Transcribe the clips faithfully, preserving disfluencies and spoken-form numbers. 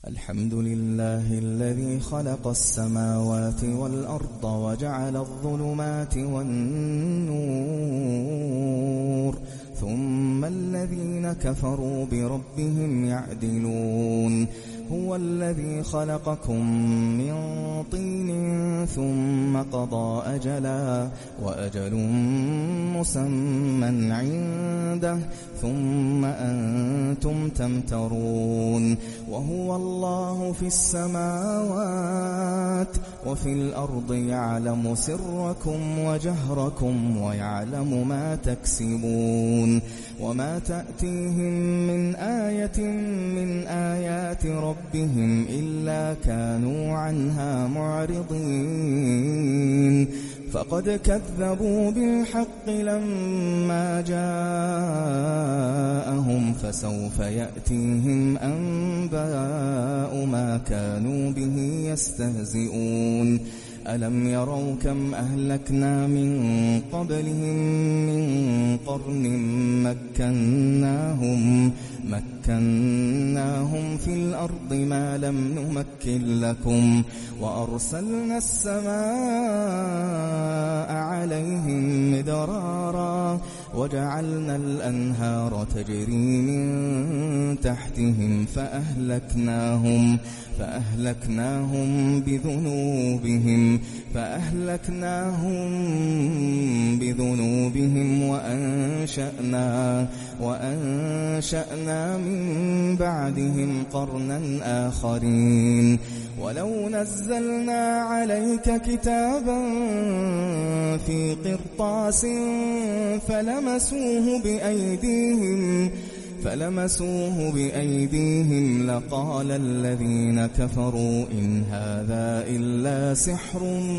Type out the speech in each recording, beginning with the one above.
الحمد لله الذي خلق السماوات والأرض وجعل الظلمات والنور ثم الذين كفروا بربهم يعدلون هو الذي خلقكم من طين ثم قضى أجلا وأجل مسمى عنده ثم أنتم تمترون وهو الله في السماوات وفي الأرض يعلم سركم وجهركم ويعلم ما تكسبون وما تأتيهم من آية من آيات ربهم إلا كانوا عنها معرضين فقد كذبوا بالحق لما جاءهم فسوف يأتيهم أنباء ما كانوا به يستهزئون ألم يروا كم أهلكنا من قبلهم من قرن مكناهم مكناهم في الأرض ما لم نمكن لكم وأرسلنا السماء عليهم مدرارا وجعلنا الأنهار تجري من تحتهم فأهلكناهم فأهلكناهم بذنوبهم فأهلكناهم بذنوبهم وأنشأنا وأنشأنا من بعدهم قرنا آخرين ولو نزلنا عليك كتابا في قرطاس فلمسوه بأيديهم فلمسوه بأيديهم لقال الذين كفروا إن هذا إلا سحر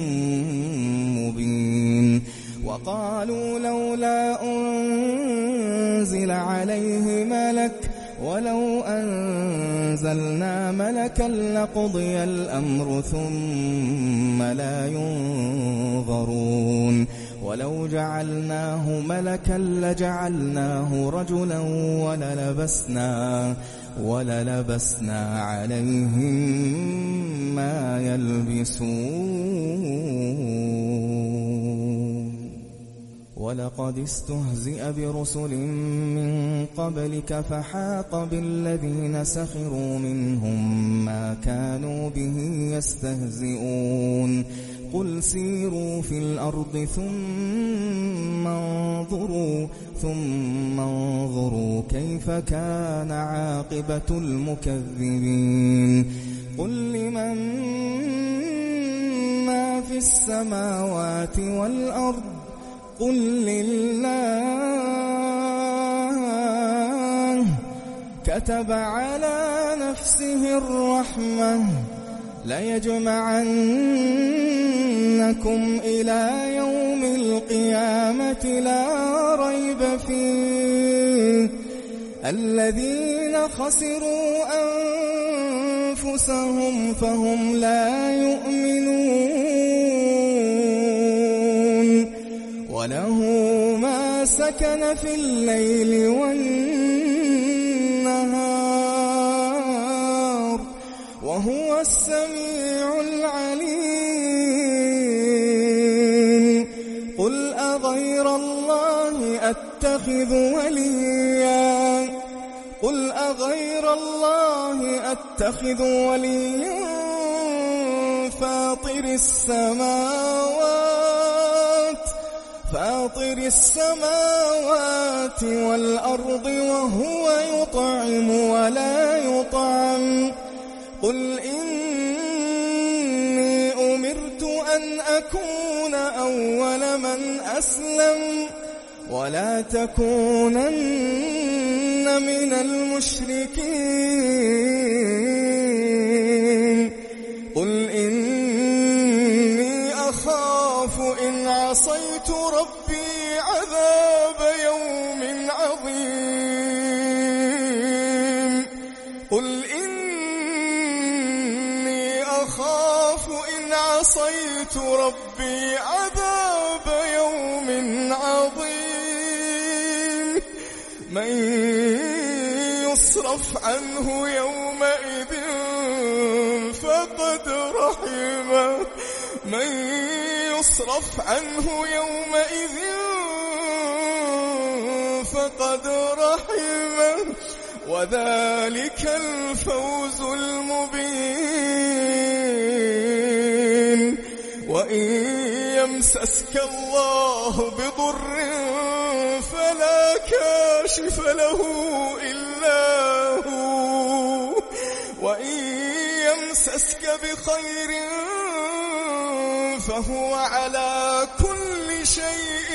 مبين وقالوا لولا أنزل عليه ملك ولو أنزلنا ملكا لقضي الأمر ثم لا ينظرون ولو جعلناه ملكا لجعلناه رجلا وللبسنا وللبسنا عليهم ما يلبسون ولقد استهزئ برسل من قبلك فحاق بالذين سخروا منهم ما كانوا به يستهزئون قل سيروا في الأرض ثم انظروا ثم انظروا كيف كان عاقبة المكذبين قل لمن ما في السماوات والأرض قل لله كتب على نفسه الرحمة ليجمعنكم إلى يوم القيامة لا ريب فيه الذين خسروا أنفسهم فهم لا يؤمنون وله ما سكن في الليل والنهار وهو السميع العليم قل أغير الله أتخذ وليا قل أغير الله أتخذ وليا فاطر السماوات فاطر السماوات والأرض وهو يطعم ولا يطعم قل إني أمرت أن أكون أول من أسلم ولا تكونن من المشركين قل إني أخاف إن عصيت ربي عذاب يوم عظيم قل إني أخاف إن عصيت ربي عذاب يوم عظيم من يصرف عنه يومئذ فقد رحمه من يصرف عنه يومئذ فقد رحمه وذلك الفوز المبين. وإن يمسسك الله بضر فلا كاشف له إلا هو وإن يمسسك بخير فهو على كل شيء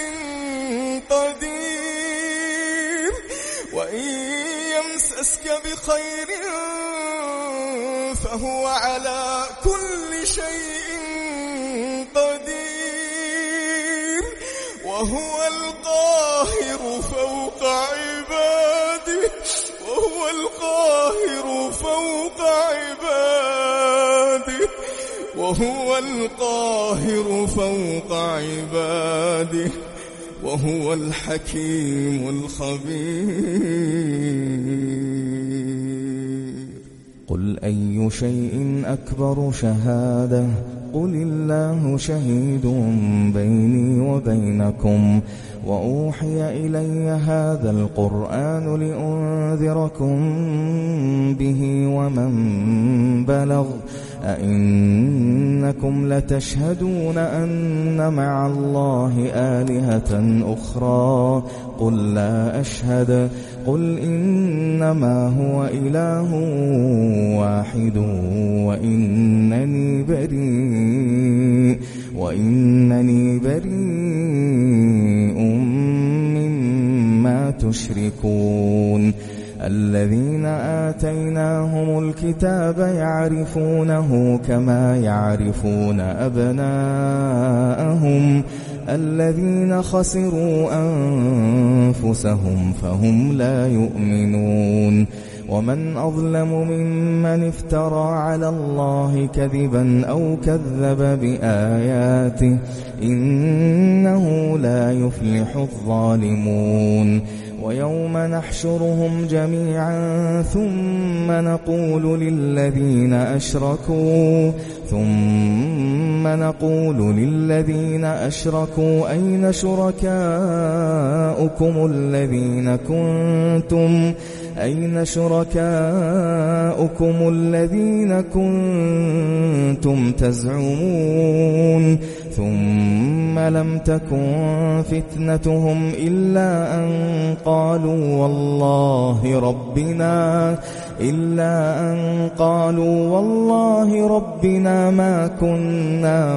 قدير وإن يمسسك بخير فهو على كل شيء قدير وهو القاهر فوق عباده وهو القاهر فوق عباده وهو القاهر فوق عباده وهو الحكيم الخبير. قل أي شيء أكبر شهادة قل الله شهيد بيني وبينكم وأوحي إلي هذا القرآن لأنذركم به ومن بلغ أئنكم لتشهدون أن مع الله آلهة أخرى قل لا أشهد قل إنما هو إله واحد وإنني بريء وإنني بريء مما تشركون. الذين آتيناهم الكتاب يعرفونه كما يعرفون أبناءهم الذين خسروا أنفسهم فهم لا يؤمنون. ومن أظلم ممن افترى على الله كذبا أو كذب بآياته إنه لا يفلح الظالمون. ويوم نحشرهم جميعا ثم نقول للذين أشركوا ثم نقول للذين أشركوا أين شركاؤكم الذين كنتم أين شركاؤكم الذين كنتم تزعمون ثم لم تكن فتنتهم إلا أن قالوا والله ربنا إلا أن قالوا والله ربنا ما كنا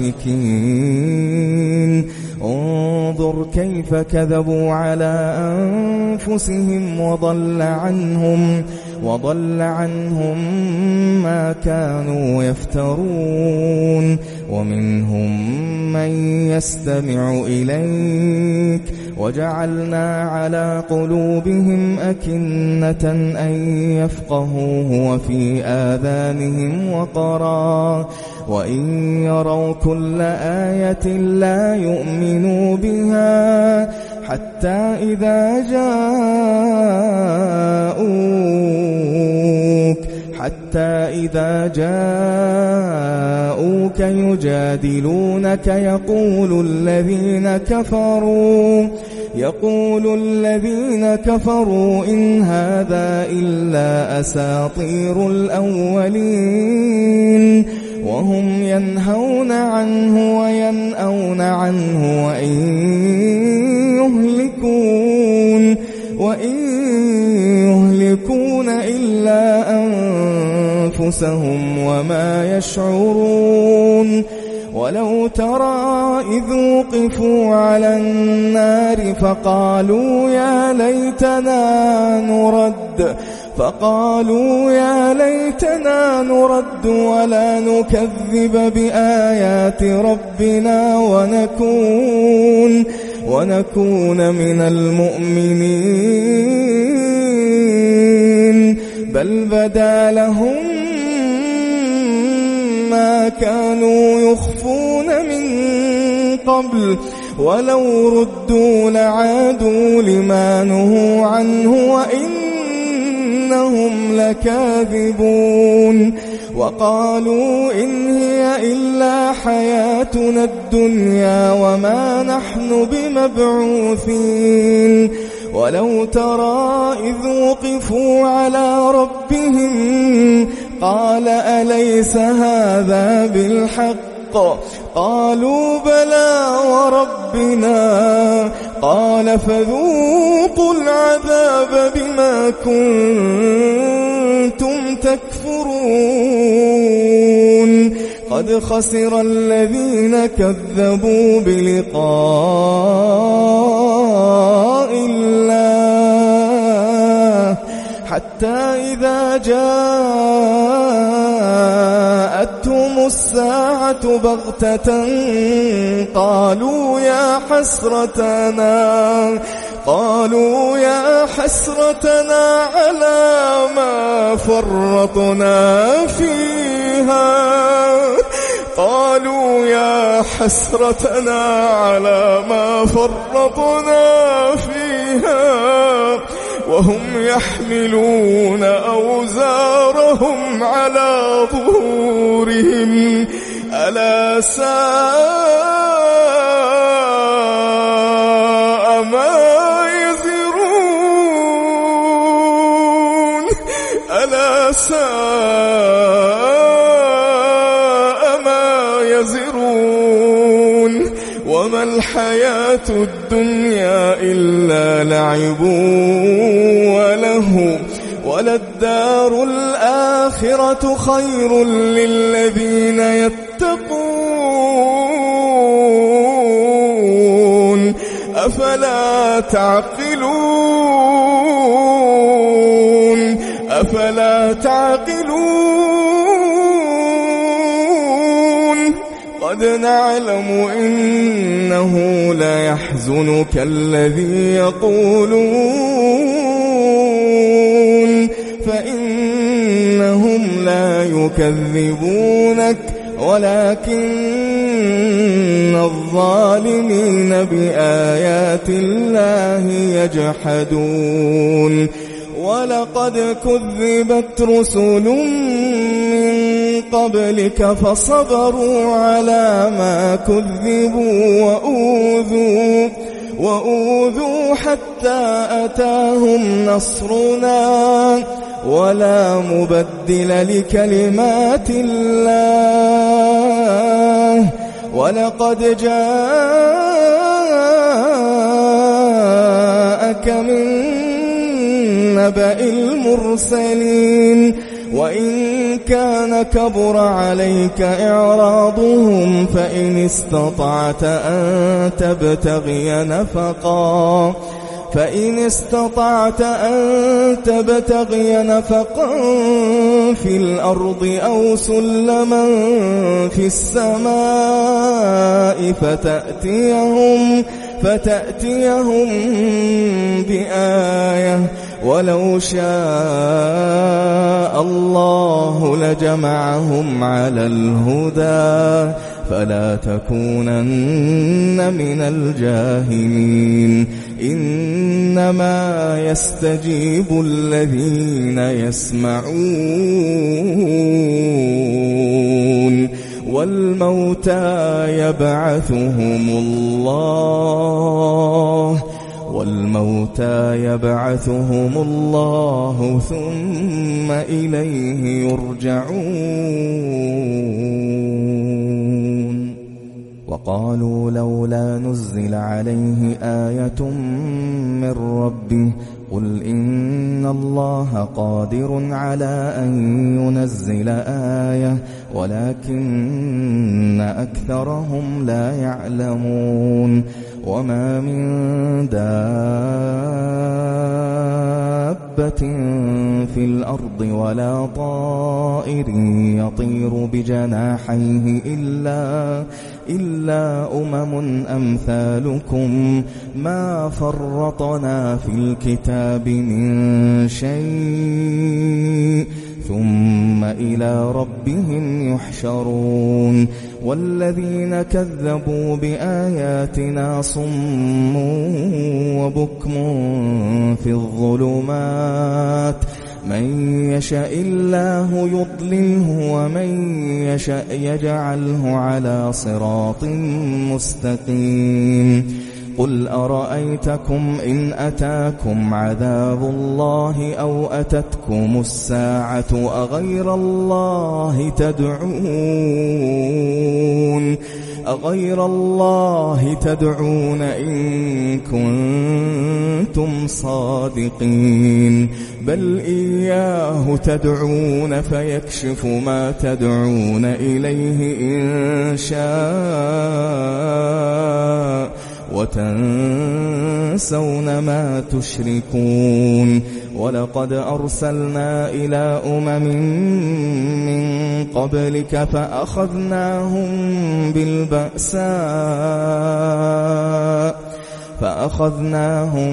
مشركين. انظر كيف كذبوا على أنفسهم وضل عنهم وضل عنهم ما كانوا يفترون. ومنهم من يستمع إليك وجعلنا على قلوبهم أكنة أن يفقهوه وفي آذانهم وقرا وإن يروا كل آية لا يؤمنوا بها حتى إذا جاءوك حتى إذا جاءوك يجادلونك يقول الذين كفروا يقول الذين كفروا إن هذا إلا أساطير الأولين وهم ينهون عنه وينأون عنه وإن يهلكون وإن يهلكون إلا أنفسهم وما يشعرون. ولو ترى إذ وقفوا على النار فقالوا يا ليتنا نرد فقالوا يا ليتنا نرد ولا نكذب بآيات ربنا ونكون ونكون من المؤمنين بل بدا لهم ما كانوا يخفون من قبل ولو ردوا لعادوا لما نهوا عنه وإنهم إنهم لكاذبون وقالوا إن هي إلا حياتنا الدنيا وما نحن بمبعوثين ولو ترى إذ وقفوا على ربهم قال أليس هذا بالحق قالوا بلى وربنا قال فذوقوا العذاب بما كنتم تكفرون قد خسر الذين كذبوا بلقاء الله حتى إذا جاءتهم الساعة بغتة قالوا يا حسرتنا قالوا يا حسرتنا على ما فرطنا فيها قالوا يا حسرتنا على ما فرطنا فيها وهم يحملون أوزارهم على ظهورهم ألا ساء ما يزرون ألا ساء ما يزرون وما الحياة الدنيا إلا لعب وله وللدار الآخرة خير للذين يتقون أفلا تعقلون أفلا تعقلون قد نعلم إنه لا يحزنك الذي يقولون فإنهم لا يكذبونك ولكن الظالمين بآيات الله يجحدون ولقد كذبت رسل من قبلك فصبروا على ما كذبوا وأوذوا وأوذوا حتى أتاهم نصرنا ولا مبدل لكلمات الله ولقد جاءك من نبأ المرسلين وإن كان كبر عليك إعراضهم فإن استطعت أن تبتغي نفقا فإن استطعت أن تبتغي نفقا في الأرض أو سلما في السماء فتأتيهم فتأتيهم بآية ولو شاء الله لجمعهم على الهدى فلا تكونن من الجاهلين إنما يستجيب الذين يسمعون والموتى يبعثهم الله والموتى يبعثهم الله ثم إليه يرجعون وقالوا لولا نزل عليه آية من ربه قل إن الله قادر على أن ينزل آية ولكن أكثرهم لا يعلمون وما من دابة في الأرض ولا طائر يطير بجناحيه إلا إلا أمم أمثالكم ما فرطنا في الكتاب من شيء ثم إلى ربهم يحشرون والذين كذبوا بآياتنا صم وبكم في الظلمات من يشاء الله يضلله ومن يشاء يجعله على صراط مستقيم قل أرأيتكم إن أتاكم عذاب الله أو أتتكم الساعة أغير الله تدعون أغير الله تدعون إن كنتم صادقين بل إياه تدعون فيكشف ما تدعون إليه إن شاء وتنسون ما تشركون ولقد أرسلنا إلى أمم من قبلك فأخذناهم بالبأساء فأخذناهم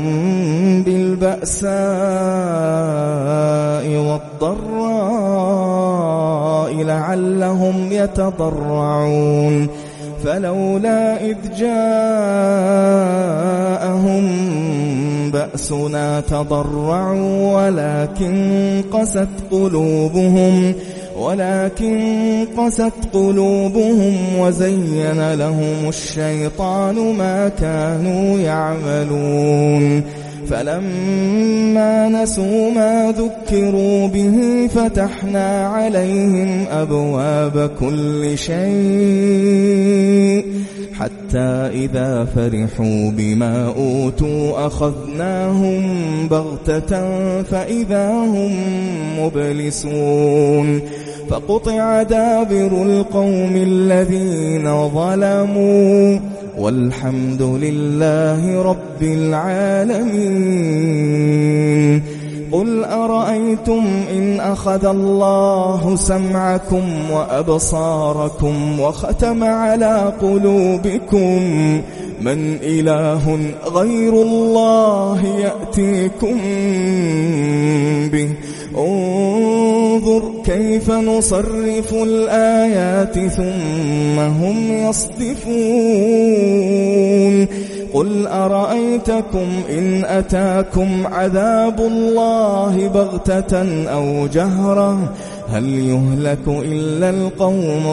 بالبأساء والضراء لعلهم يتضرعون فلولا إذ جاءهم بأسنا تضرعوا ولكن قست قلوبهم ولكن قست قلوبهم وزين لهم الشيطان ما كانوا يعملون فلما نسوا ما ذكروا به فتحنا عليهم أبواب كل شيء حتى إذا فرحوا بما أوتوا أخذناهم بغتة فإذا هم مبلسون فقطع دابر القوم الذين ظلموا والحمد لله رب العالمين قل أرأيتم إن أخذ الله سمعكم وأبصاركم وختم على قلوبكم من إله غير الله يأتيكم به انظر كيف نصرف الآيات ثم هم يصدفون قل أرأيتكم إن أتاكم عذاب الله بغتة أو جهرة هل يهلك إلا القوم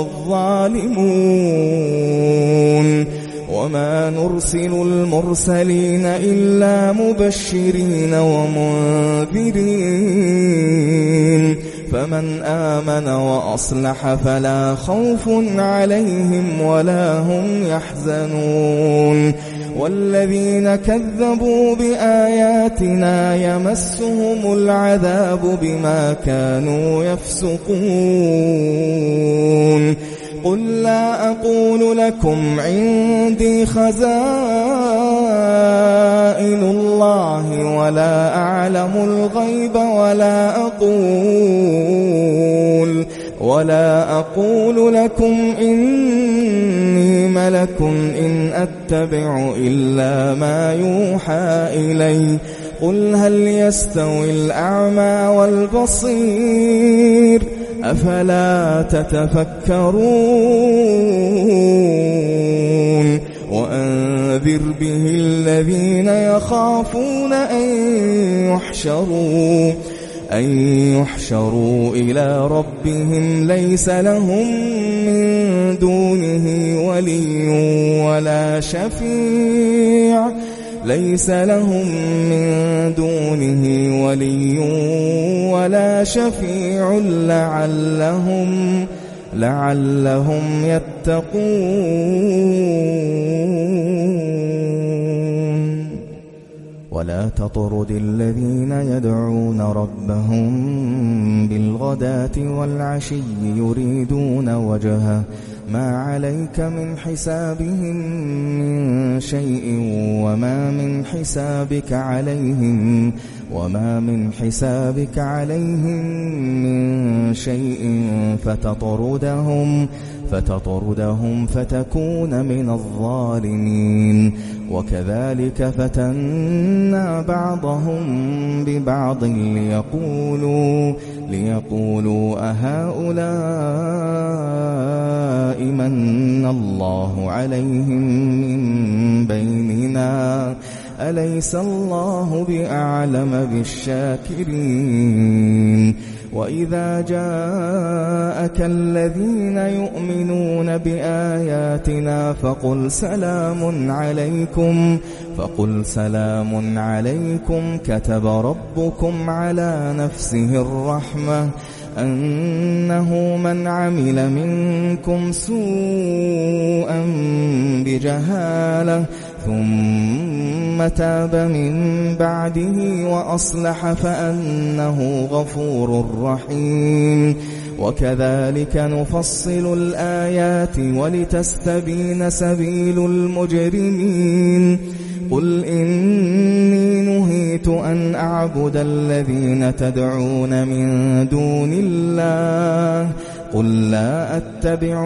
الظالمون وما نرسل المرسلين إلا مبشرين ومنذرين فمن آمن وأصلح فلا خوف عليهم ولا هم يحزنون والذين كذبوا بآياتنا يمسهم العذاب بما كانوا يفسقون قل لا أقول لكم عندي خزائن الله ولا أعلم الغيب ولا أقول ولا أقول لكم إني ملك إن أتبع إلا ما يوحى إلي قل هل يستوي الأعمى والبصير أفلا تتفكرون وأنذر به الذين يخافون أن يحشروا أن يحشروا إلى ربهم ليس لهم من دونه ولي ولا شفيع ليس لهم من دونه ولي ولا شفيع لعلهم لعلهم يتقون ولا تطرد الذين يدعون ربهم بالغداة والعشي يريدون وجهه ما عليك من حسابهم من شيء وما من حسابك عليهم وما من حسابك عليهم من شيء فتطردهم فتطردهم فتكون من الظالمين وكذلك فتنا بعضهم ببعض ليقولوا ليقولوا أهؤلاء من الله عليهم من بيننا أليس الله بأعلم بالشاكرين وإذا جاءك الذين يؤمنون بآياتنا فقل سلام عليكم فقل سلام عليكم كتب ربكم على نفسه الرحمة أنه من عمل منكم سوءا بجهالة ثم تاب من بعده وأصلح فأنه غفور رحيم وكذلك نفصل الآيات ولتستبين سبيل المجرمين قل إني نهيت أن أعبد الذين تدعون من دون الله قل لا أتبع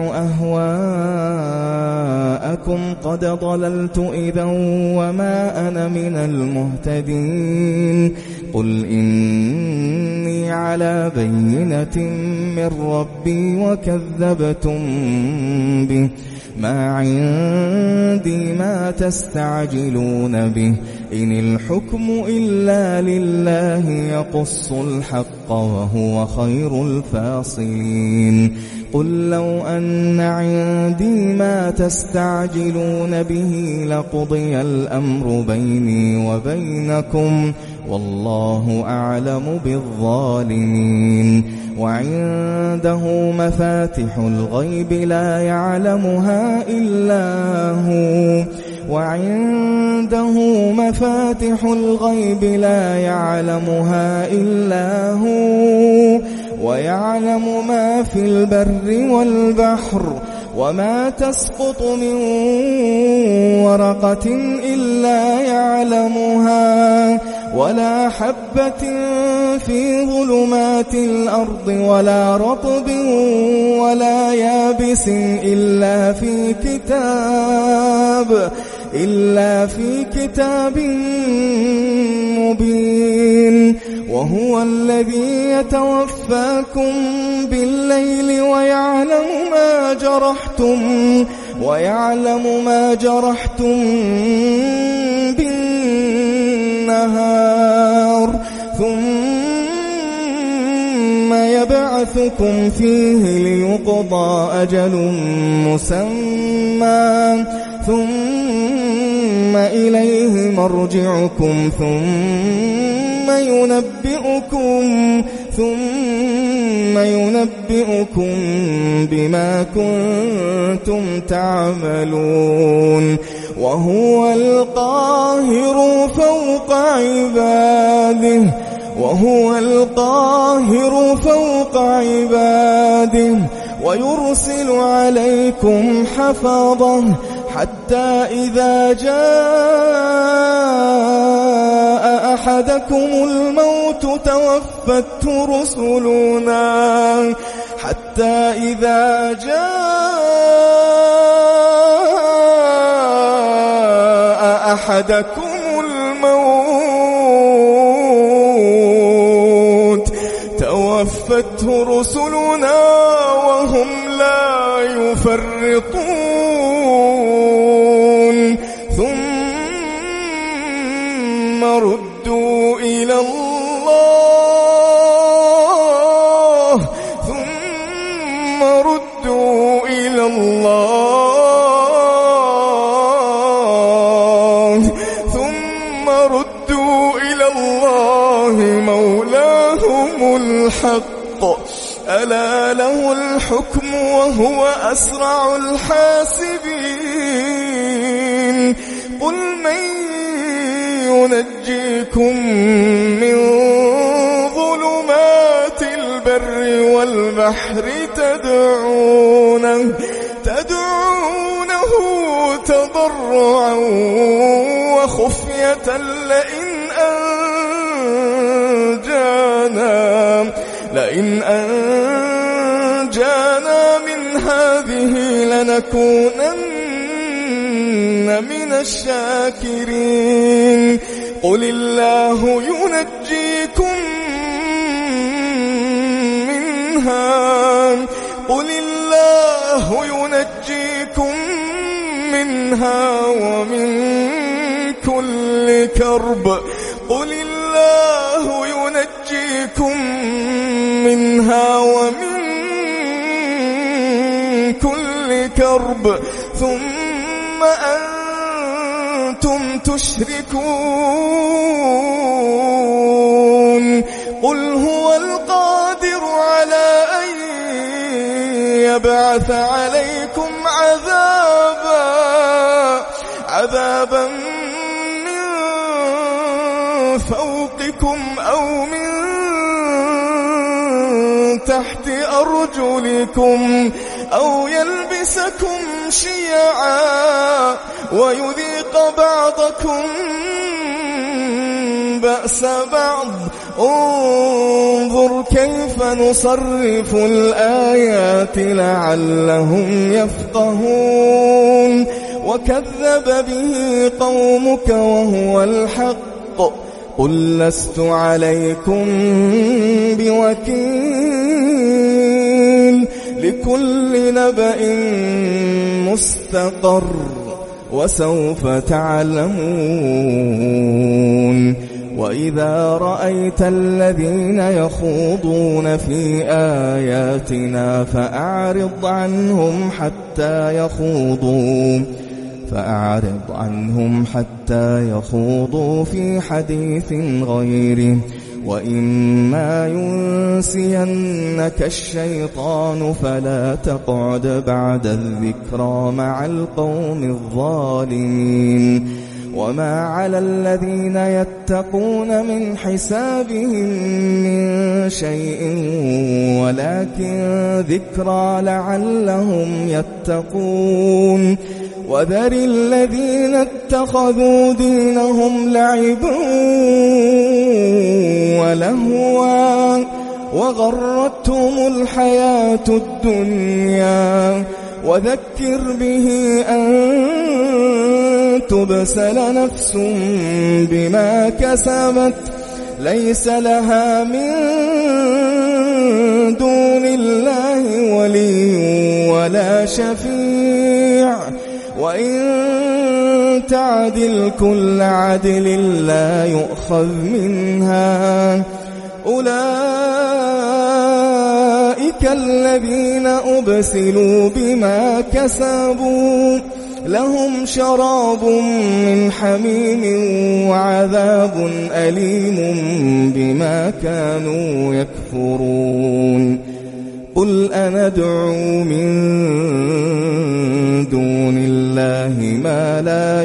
أهواءكم قد ضللت إذا وما أنا من المهتدين قل إني على بينة من ربي وكذبتم به ما عندي ما تستعجلون به إن الحكم إلا لله يقص الحق وهو خير الفاصلين قل لو أن عندي ما تستعجلون به لقضي الأمر بيني وبينكم والله أعلم بالظالمين وعنده مفاتح الغيب لا يعلمها إلا هو وعنده مفاتح الغيب لا يعلمها إلا هو ويعلم ما في البر والبحر وما تسقط من ورقة إلا يعلمها ولا حبة في ظلمات الأرض ولا رطب ولا يابس إلا في كتاب إلا في كتاب مبين وهو الذي يتوفاكم بالليل ويعلم ما جرحتم ويعلم ما جرحتم بالنهار ثم يبعثكم فيه ليقضى أجل مسمى ثم إليه مرجعكم ثم ينبئكم ثم ينبئكم بما كنتم تعملون وهو القاهر فوق عباده وهو القاهر فوق عباده ويرسل عليكم حفظه حتى إذا جاء أحدكم الموت توفته رسلنا حتى إذا جاء أحدكم الموت توفته رسلنا وهم لا يفرطون ثم ردوا إلى الله ثم ردوا إلى الله ثم ردوا إلى الله مولاهم الحق ألا له الحكم وهو أسرع الحاسبين قل من ينجيكم من ظلمات البر والبحر تدعونه تدعونه تضرعا وخفية لئن أنجانا لئن أنجانا من هذه لنكونن من الشاكرين قل الله ينجيكم منها قل الله ينجيكم منها ومن كل كرب قل الله ينجيكم منها ومن كل كرب ثم أنتم تشركون قل هو القادر على أن يبعث عليكم عذابا عذابا من فوقكم أو من تحت أرجلكم أو يلبسكم شيعا ويذيق بعضكم بأس بعض انظر كيف نصرف الآيات لعلهم يفقهون وكذب به قومك وهو الحق قل لست عليكم بوكيل لكل نبأ مستقر وسوف تعلمون وإذا رأيت الذين يخوضون في آياتنا فأعرض عنهم حتى يخوضوا فأعرض عنهم حتى يخوضوا في حديث غيره وإما ينسينك الشيطان فلا تقعد بعد الذكرى مع القوم الظالمين وما على الذين يتقون من حسابهم من شيء ولكن ذكرى لعلهم يتقون وذر الذين اتخذوا دينهم لعبا ولهوا وغرتهم الحياة الدنيا وذكر به أن تبسل نفس بما كسبت ليس لها من دون الله ولي ولا شفيع وإن تعدل كل عدل لا يؤخذ منها أولئك الذين أبسلوا بما كسبوا لهم شراب من حميم وعذاب أليم بما كانوا يكفرون قل أندعو من دون الله ما لا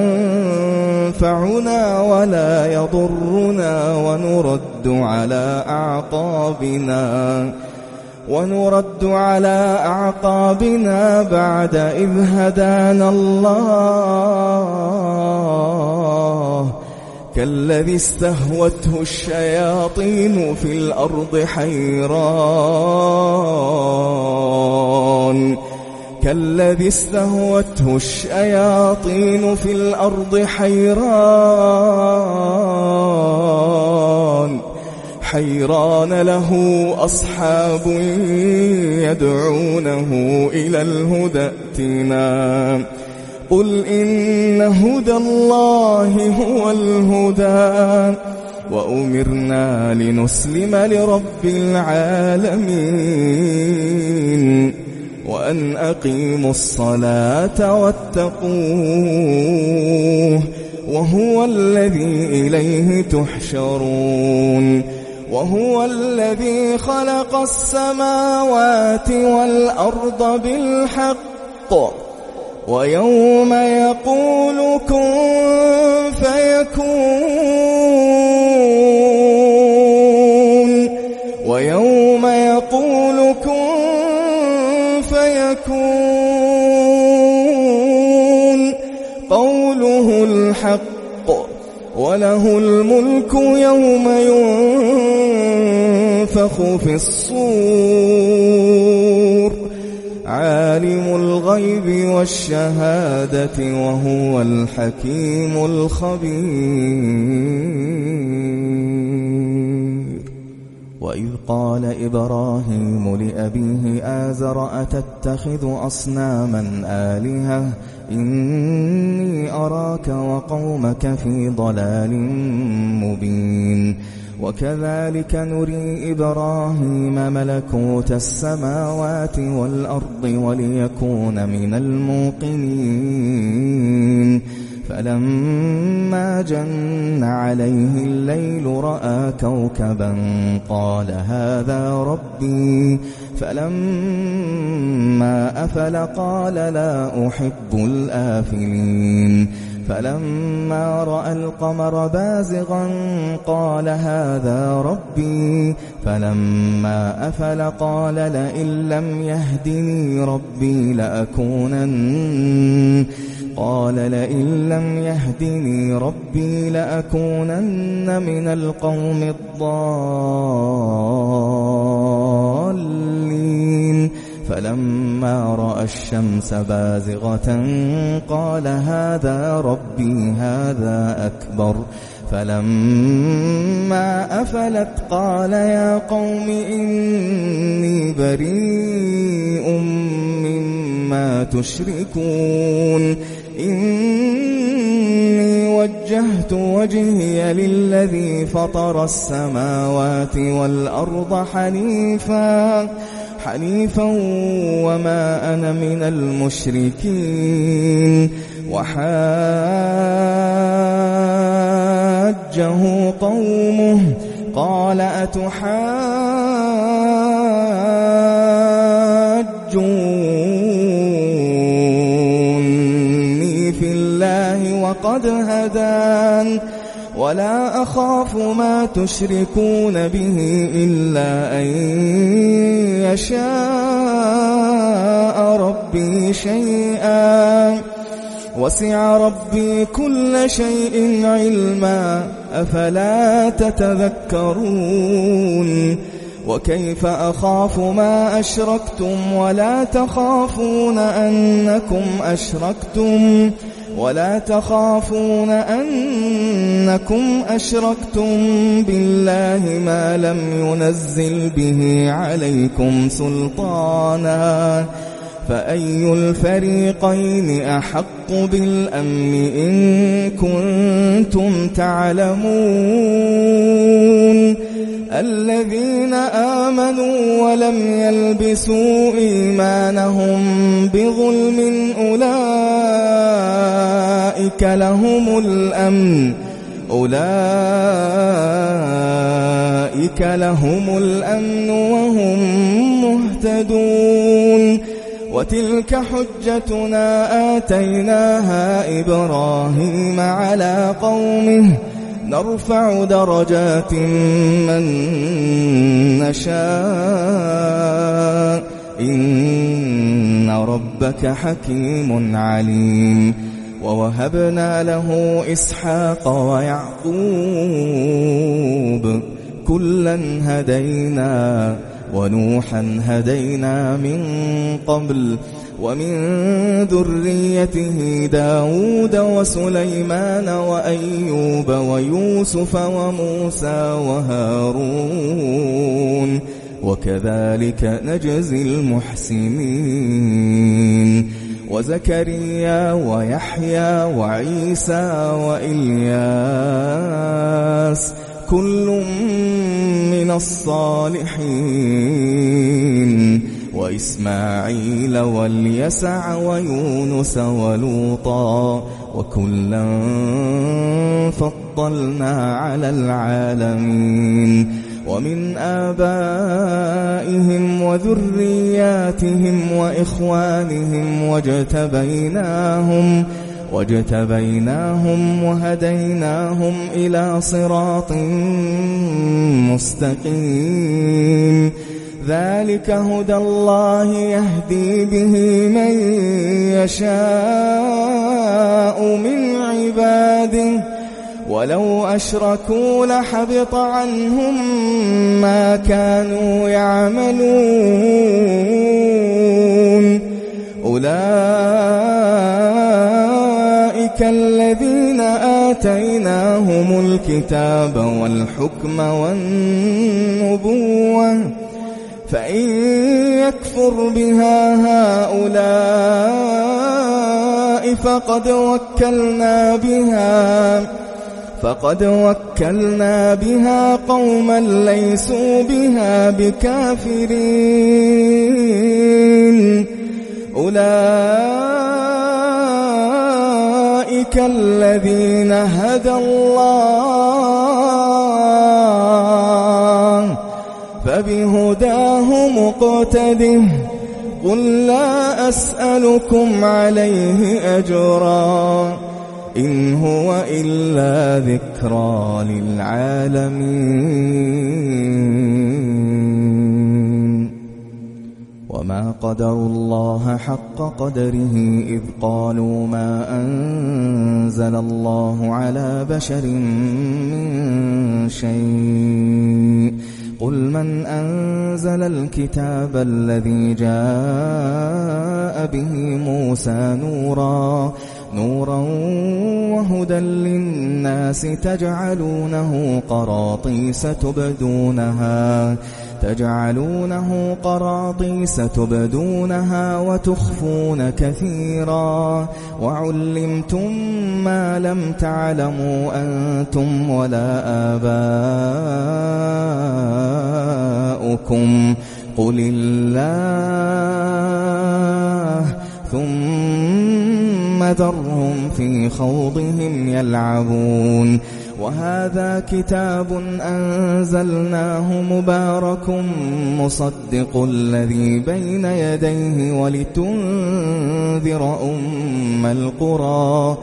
ينفعنا ولا يضرنا ونرد على أعقابنا ونرد على أعقابنا بعد إذ هدانا الله كالذي استهوته الشياطين في الأرض حيران كالذي استهوته الشياطين في الأرض حيران حيران له أصحاب يدعونه إلى الهدى ائتنا قل إن هدى الله هو الهدى وأمرنا لنسلم لرب العالمين وأن أقيموا الصلاة واتقوه وهو الذي إليه تحشرون وهو الذي خلق السماوات والأرض بالحق ويوم يقول كن فيكون ويوم يقول كن فيكون قوله الحق وله الملك يوم ينفخ في الصور عالم الغيب والشهادة وهو الحكيم الخبير وإذ قال إبراهيم لأبيه آزر أتتخذ أصناما آلهة إني أراك وقومك في ضلال مبين وكذلك نري إبراهيم ملكوت السماوات والأرض وليكون من الموقنين فلما جن عليه الليل رأى كوكبا قال هذا ربي فلما أفل قال لا أحب الآفلين فلما رأى القمر بازغا قال هذا ربي فلما أفل قال لئن لم يهدني ربي لأكونن قال لئن لم يهدني ربي لأكونن من القوم الضالين فلما رأى الشمس بازغة قال هذا ربي هذا أكبر فلما أفلت قال يا قوم إني بريء مما تشركون إني وجهت وجهي للذي فطر السماوات والأرض حنيفا حنيفا وما أنا من المشركين وحاجه قومه قال أتحاجوني في الله وقد هدان ولا أخاف ما تشركون به إلا أن يشاء ربي شيئا وسع ربي كل شيء علما أفلا تتذكرون وكيف أخاف ما أشركتم ولا تخافون أنكم أشركتم ولا تخافون أنكم أشركتم بالله ما لم ينزل به عليكم سلطانا فأي الفريقين أحق بالأمن إن كنتم تعلمون الذين آمنوا ولم يلبسوا إيمانهم بظلم أولئك لهم الأمن أولئك لهم الأمن وهم مهتدون وتلك حجتنا آتيناها إبراهيم على قومه نرفع درجات من نشاء إن ربك حكيم عليم ووهبنا له إسحاق ويعقوب كلا هدينا ونوحا هدينا من قبل ومن ذريته داود وسليمان وأيوب ويوسف وموسى وهارون وكذلك نجزي المحسنين وزكريا ويحيى وعيسى وإلياس كل من الصالحين وإسماعيل واليسع ويونس ولوطا وكلا فضلنا على العالمين ومن آبائهم وذرياتهم وإخوانهم واجتبيناهم واجتبيناهم وهديناهم إلى صراط مستقيم ذلك هدى الله يهدي به من يشاء من عباده ولو أشركوا لحبط عنهم ما كانوا يعملون أولئك الذين آتيناهم الكتاب والحكم الحكم والنبوة فإن يكفر بها هؤلاء فقد وكلنا بها فقد وكلنا بها قوما ليسوا بها بكافرين أولئك الذين هدى الله فبهداه مقتده قل لا أسألكم عليه أجرا إن هو إلا ذكرى للعالمين وما قدروا الله حق قدره إذ قالوا ما أنزل الله على بشر من شيء قل من أنزل الكتاب الذي جاء به موسى نورا نورا وهدى للناس تجعلونه قراطيس تبدونها تجعلونه قراطيس تبدونها وتخفون كثيرا وعلمتم ما لم تعلموا أنتم ولا آباؤكم قل الله ثم ذرهم في خوضهم يلعبون وهذا كتاب أنزلناه مبارك مصدق الذي بين يديه ولتنذر أم القرى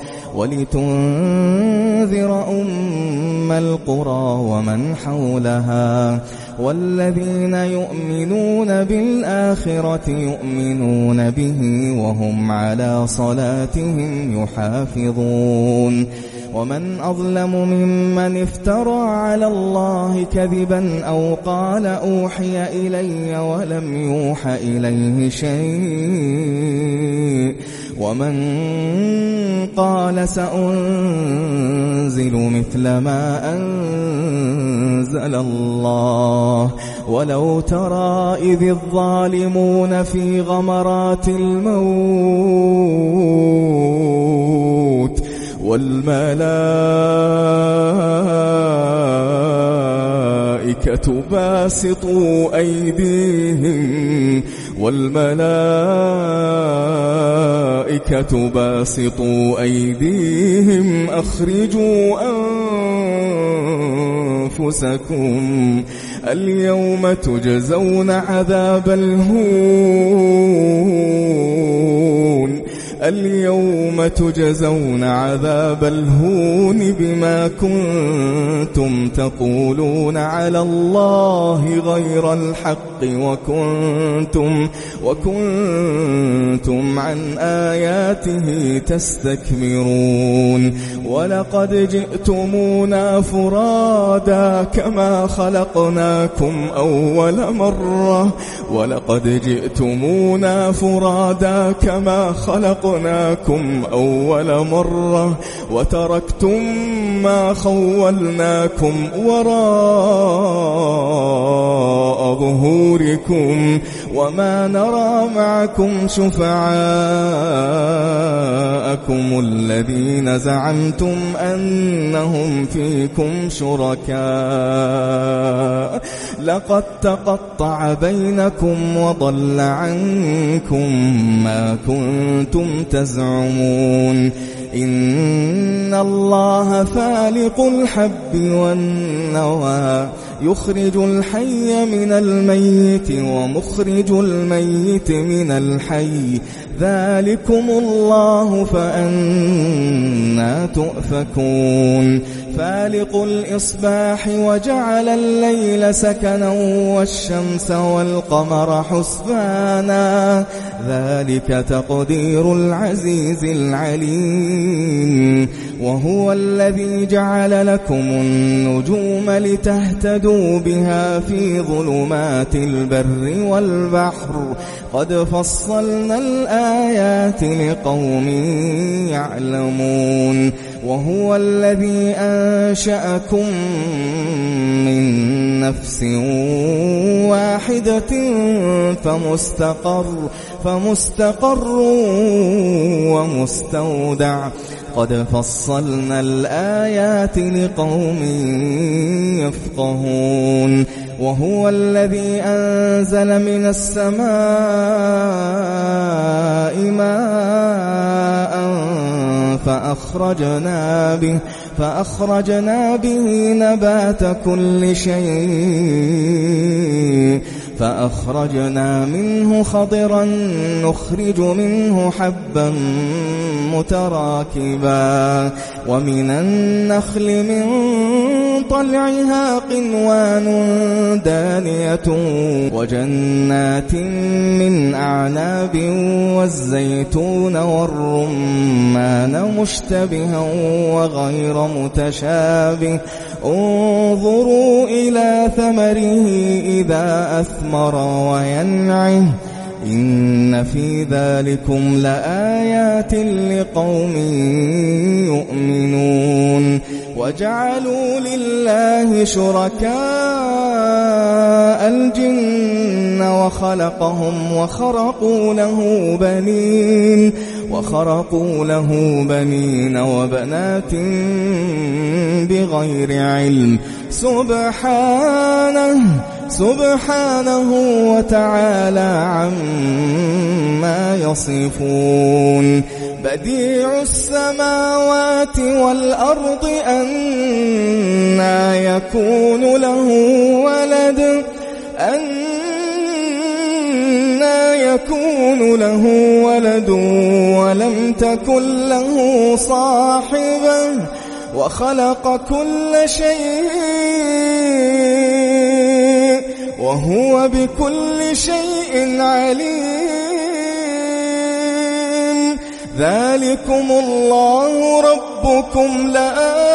ولتنذر أم القرى ومن حولها والذين يؤمنون بالآخرة يؤمنون به وهم على صلاتهم يحافظون ومن أظلم ممن افترى على الله كذبا أو قال أوحي إلي ولم يوح إليه شيء ومن قال سأنزل مثل ما أنزل الله ولو ترى إذ الظالمون في غمرات الموت والملائكة باسطوا أيديهم والملائكة باسطوا أيديهم أخرجوا أنفسكم اليوم تجزون عذاب الهون اليوم تجزون عذاب الهون بما كنتم تقولون على الله غير الحق وكنتم وكنتم عن آياته تستكبرون ولقد جئتمونا فرادا كما خلقناكم أول مرة ولقد جئتمونا فرادا كما خلقناكم نَاكُمْ أول مرة وتركتم ما خولناكم وراء ظهوركم وما نرى معكم شفعاءكم الذين زعمتم أنهم فيكم شركاء لقد تقطع بينكم وضل عنكم ما كنتم تزعمون إن الله فالق الحب والنوى يخرج الحي من الميت ومخرج الميت من الحي ذلكم الله فأنى تؤفكون فالق الإصباح وجعل الليل سكنا والشمس والقمر حسبانا ذلك تقدير العزيز العليم وهو الذي جعل لكم النجوم لتهتدوا بها في ظلمات البر والبحر قد فصلنا الآيات لقوم يعلمون وهو الذي أنشأكم من نفس واحدة فمستقر فمستقر ومستودع قد فصلنا الآيات لقوم يفقهون وهو الذي أنزل من السماء ماء فأخرجنا به فأخرجنا به نبات كل شيء فأخرجنا منه خضرا نخرج منه حبا متراكبا ومن النخل من طلعها قنوان دانية وجنات من أعناب والزيتون والرمان مشتبها وغير متشابه انظروا إلى ثمره إذا أثمر وينعه إن في ذلكم لآيات لقوم يؤمنون وجعلوا لله شركاء الجن وخلقهم وخرقوا له بنين وخرقوا له بنين وبنات بغير علم سبحانه سبحانه وتعالى عما يصفون بديع السماوات والأرض أنى يكون له ولد أنى يكون له ولد ولم تكن له صاحبة وخلق كل شيء وهو بكل شيء عليم ذلكم الله ربكم لا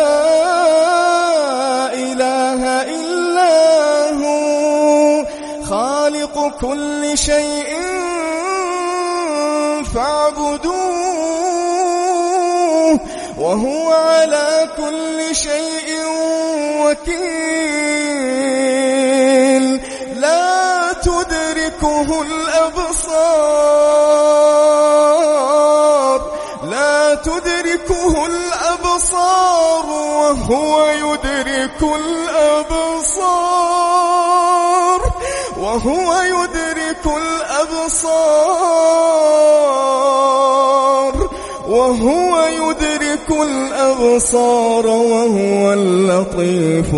إله إلا هو خالق كل شيء فاعبدوه وهو على كل شيء وكيل لا تدركه الأبصار لا تدركه الأبصار وهو يدرك الأبصار وهو يدرك الأبصار وهو يدرك الأبصار وهو اللطيف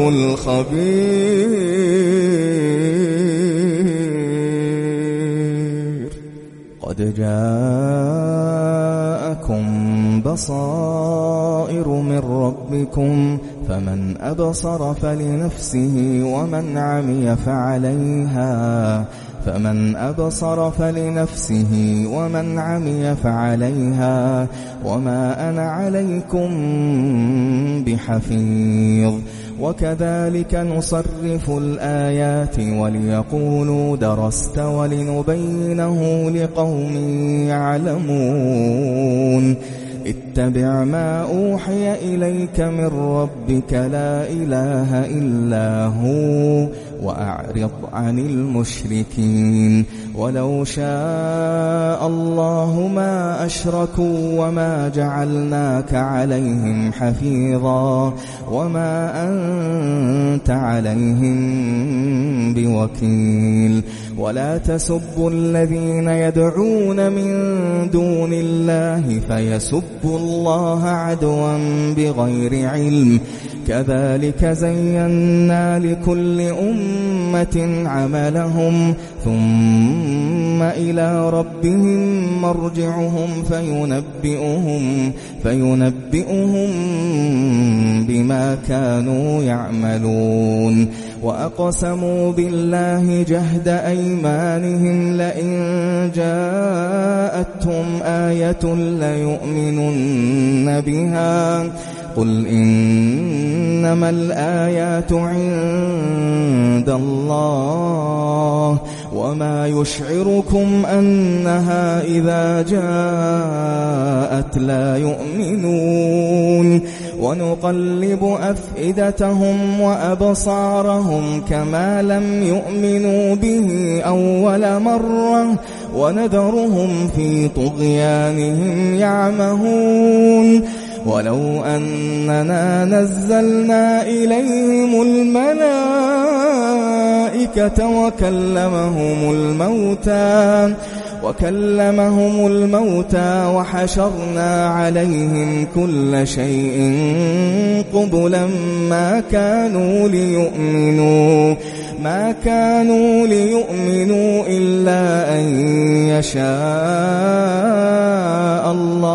الخبير قد جاءكم بصائر من ربكم فمن أبصر فلنفسه ومن عمي فعليها فمن أبصر فلنفسه ومن عمي فعليها وما أنا عليكم بحفيظ وكذلك نصرف الآيات وليقولوا درست ولنبينه لقوم يعلمون اتبع ما أوحي إليك من ربك لا إله إلا هو وأعرض عن المشركين ولو شاء الله ما أشركوا وما جعلناك عليهم حفيظا وما أنت عليهم بوكيل ولا تسبوا الذين يدعون من دون الله فيسبوا الله عدوا بغير علم كذلك زينا لكل أمة عملهم ثم إلى ربهم مرجعهم فينبئهم فينبئهم بما كانوا يعملون وأقسموا بالله جهد أيمانهم لئن جاءتهم آية ليؤمنن بها قل إنما الآيات عند الله وما يشعركم أنها إذا جاءت لا يؤمنون ونقلب أفئدتهم وأبصارهم كما لم يؤمنوا به أول مرة ونذرهم في طغيانهم يعمهون ولو أننا نزلنا إليهم الملائكة وكلمهم الموتى وكلمهم الموتى وحشرنا عليهم كل شيء قبلا ما كانوا ليؤمنوا ما كانوا ليؤمنوا إلا أن يشاء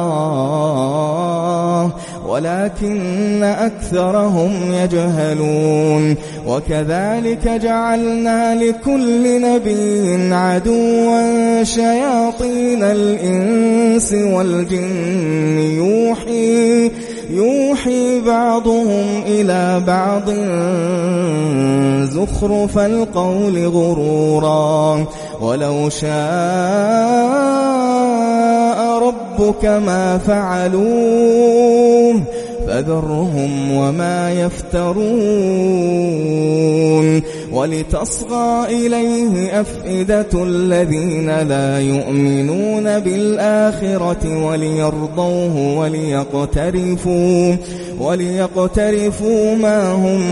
الله ولكن أكثرهم يجهلون وكذلك جعلنا لكل نبي عدوا شياطين الإنس والجن يوحي يوحي بعضهم إلى بعض زخرف القول غرورا ولو شاء ربك ما فعلوه فذرهم وما يفترون ولتصغى إليه أفئدة الذين لا يؤمنون بالآخرة وليرضوه وليقترفوا وليقترفوا ما هم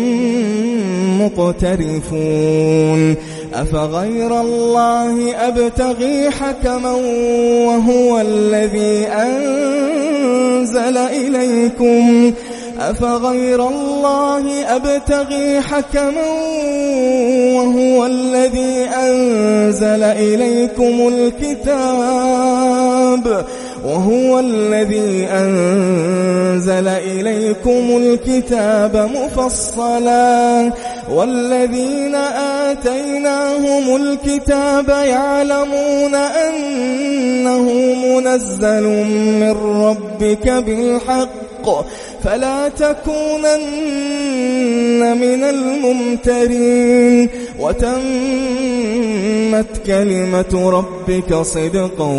مقترفون أفغير الله أبتغي حكما وهو الذي أنزل إليكم أفغير الله أبتغي حكما وهو الذي أنزل إليكم الكتاب وهو الذي أنزل إليكم الكتاب مفصلا والذين آتيناهم الكتاب يعلمون أنه منزل من ربك بالحق فلا تكونن من الممترين وتمت كلمة ربك صدقا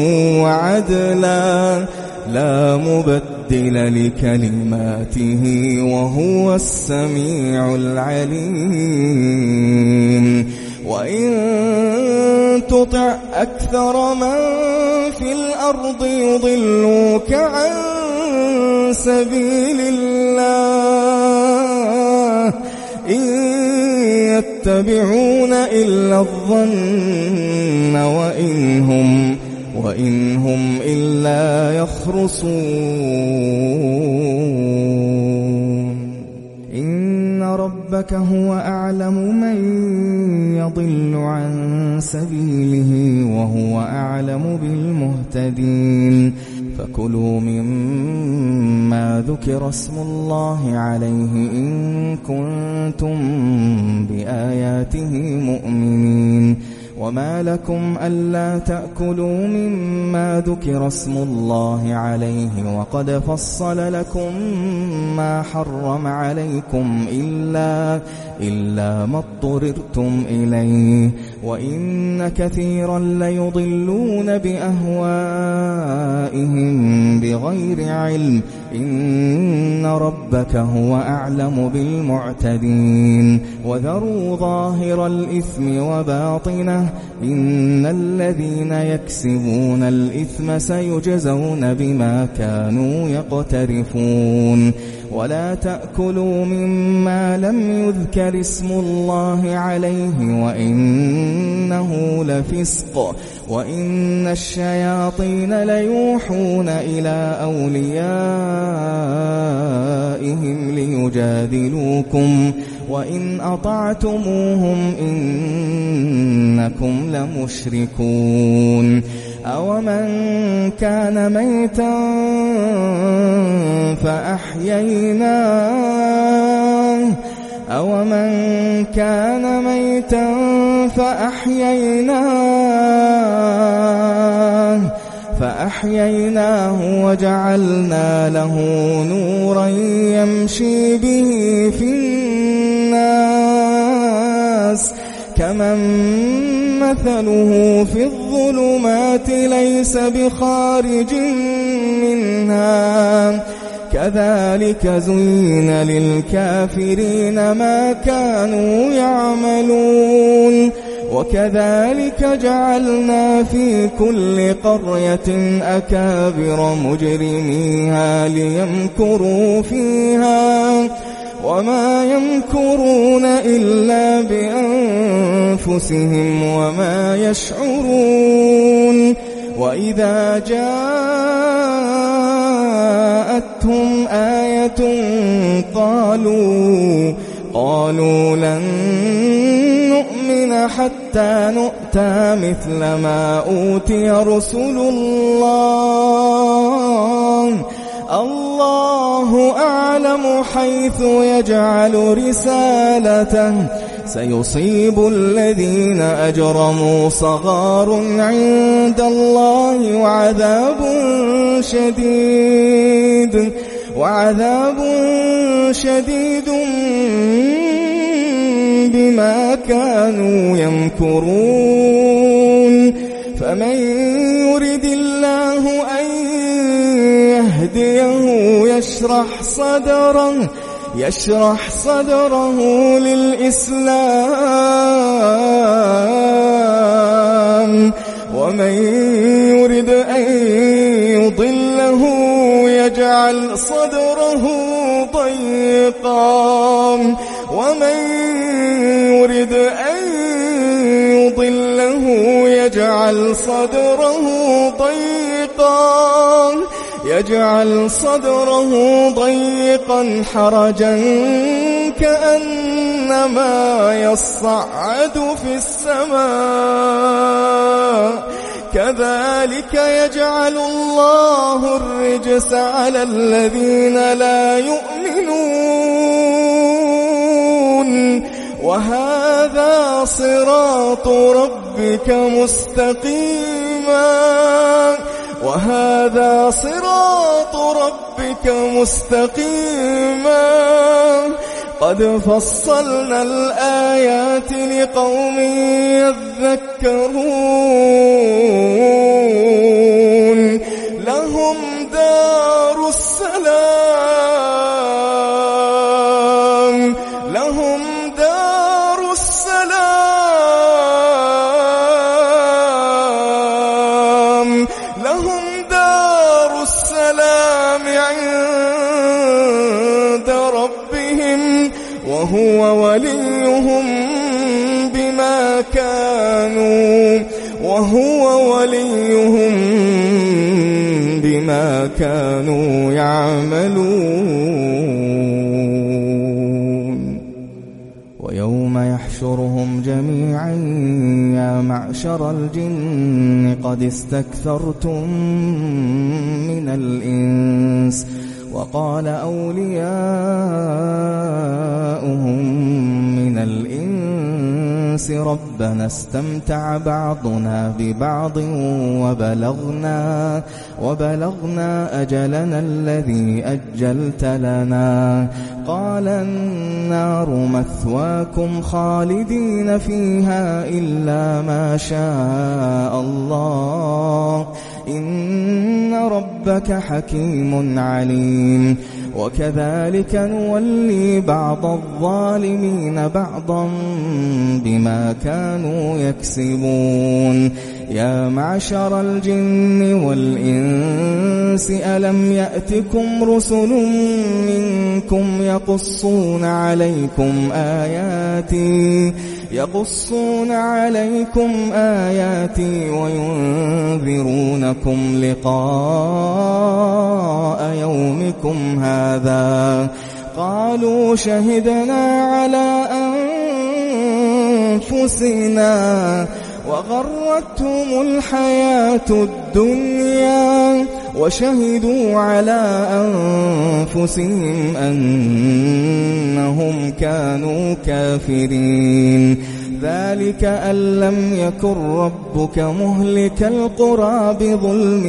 وعدلا لا مبدل لكلماته وهو السميع العليم وإن تطع أكثر من في الأرض يضلوك عن سبيل الله إن يتبعون إلا الظن وإن هم وإن هم إلا يخرصون إن ربك هو أعلم من يضل عن سبيله وهو أعلم بالمهتدين فكلوا مما ذكر اسم الله عليه إن كنتم بآياته مؤمنين وما لكم ألا تأكلوا مما ذكر اسم الله عليه وقد فصل لكم ما حرم عليكم إلا, إلا ما اضطررتم إليه وإن كثيرا ليضلون بأهوائهم بغير علم إن ربك هو أعلم بالمعتدين وذروا ظاهر الإثم وباطنه إن الذين يكسبون الإثم سيجزون بما كانوا يقترفون ولا تأكلوا مما لم يذكر اسم الله عليه وإنه لفسق وإن الشياطين ليوحون إلى أوليائهم ليجادلوكم وإن أطعتموهم إنكم لمشركون أومن كان ميتا فأحييناه أومن كان ميتا فأحييناه فأحييناه وجعلنا له نورا يمشي به في الناس كمن مثله في الظلمات ليس بخارج منها كذلك زين للكافرين ما كانوا يعملون وكذلك جعلنا في كل قرية أكابر مجرميها ليمكروا فيها وما يمكرون إلا بأنفسهم وما يشعرون وإذا جاءتهم آية قالوا قالوا لن نؤمن حتى نؤتى مثل ما أوتي رسل الله الله أعلم حيث يجعل رسالته سيصيب الذين أجرموا صغار عند الله وعذاب شديد وعذاب شديد بما كانوا يمكرون فمن يرد الله أن يهديه يشرح صدره يشرح صدره للإسلام ومن يرد أن يضله يجعل صدره ضيقا ومن يرد أن يضله يجعل صدره ضيقا يجعل صدره ضيقا حرجا كأنما يصعد في السماء كذلك يجعل الله الرجس على الذين لا يؤمنون وهذا صراط ربك مستقيما وهذا صراط ربك مستقيما قد فصلنا الآيات لقوم يذكرون لهم دار السلام لهم دار السلام لهم دار السلام عند ربهم وهو وليهم بما كانوا وهو وليهم بما كانوا يعملون ويوم يحشرهم جميعا يا معشر الجن قد استكثرتم من الإنس وقال أولياؤهم من الإنس ربنا استمتع بعضنا ببعض وبلغنا وبلغنا أجلنا الذي أجلت لنا قال النار مثواكم خالدين فيها إلا ما شاء الله إن ربك حكيم عليم وكذلك نولي بعض الظالمين بعضا بما كانوا يكسبون يا معشر الجن والإنس ألم يأتكم رسل منكم يقصون عليكم آياتي يقصون عليكم آياتي وينذرونكم لقاء يومكم هذا قالوا شهدنا على أنفسنا وغرتهم الحياة الدنيا وشهدوا على أنفسهم أنهم كانوا كافرين ذلك أن لم يكن ربك مهلك القرى بظلم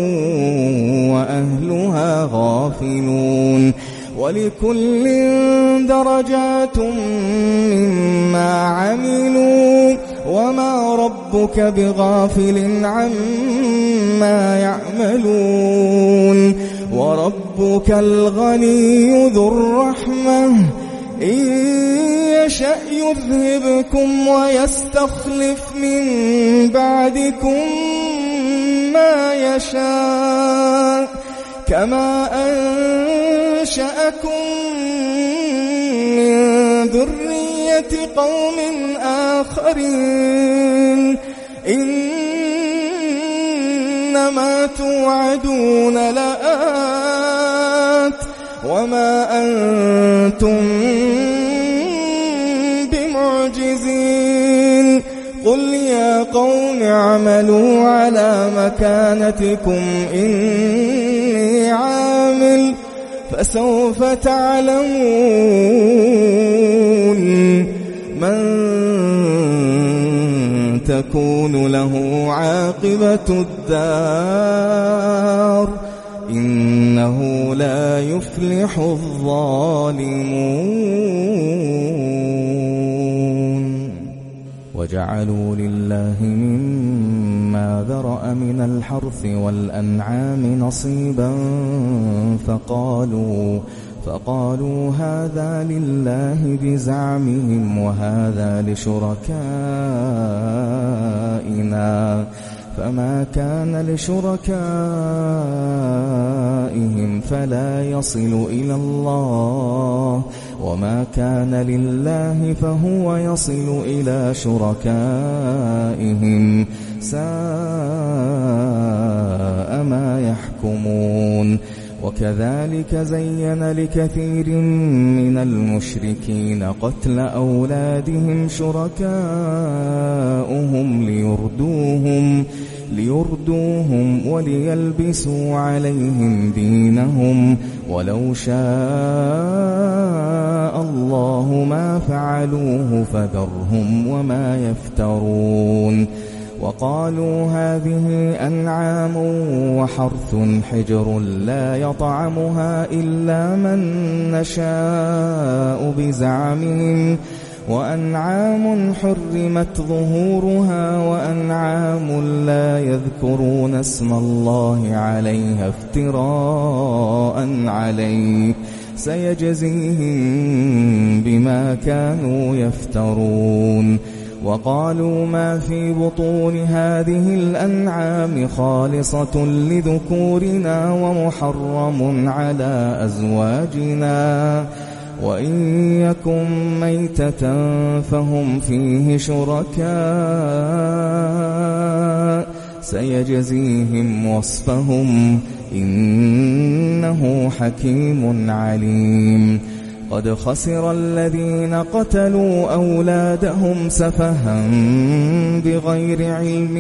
وأهلها غافلون ولكل درجات مما عملوا وما ربك بغافل عما يعملون وربك الغني ذو الرحمة إن يشأ يذهبكم ويستخلف من بعدكم ما يشاء كما أنشأكم من ذرية قوم آخرين إنما توعدون لآت وما أنتم بمعجزين قل يا قوم اعملوا على مكانتكم إني عامل فسوف تعلمون من تكون له عاقبة الدار إنه لا يفلح الظالمون وجعلوا لله مما ذرأ من الحرث والأنعام نصيبا فقالوا فقالوا هذا لله بزعمهم وهذا لشركائنا فما كان لشركائهم فلا يصل إلى الله وما كان لله فهو يصل إلى شركائهم ساء ما يحكمون وكذلك زين لكثير من المشركين قتل أولادهم شركاؤهم ليردوهم ليردوهم وليلبسوا عليهم دينهم ولو شاء الله ما فعلوه فذرهم وما يفترون وقالوا هذه أنعام وحرث حجر لا يطعمها إلا من نشاء بزعمهم وأنعام حرمت ظهورها وأنعام لا يذكرون اسم الله عليها افتراء عليه سيجزيهم بما كانوا يفترون وقالوا ما في بطون هذه الأنعام خالصة لذكورنا ومحرم على أزواجنا وإن يكن ميتة فهم فيه شركاء سيجزيهم وصفهم إنه حكيم عليم قد خسر الذين قتلوا أولادهم سفها بغير علم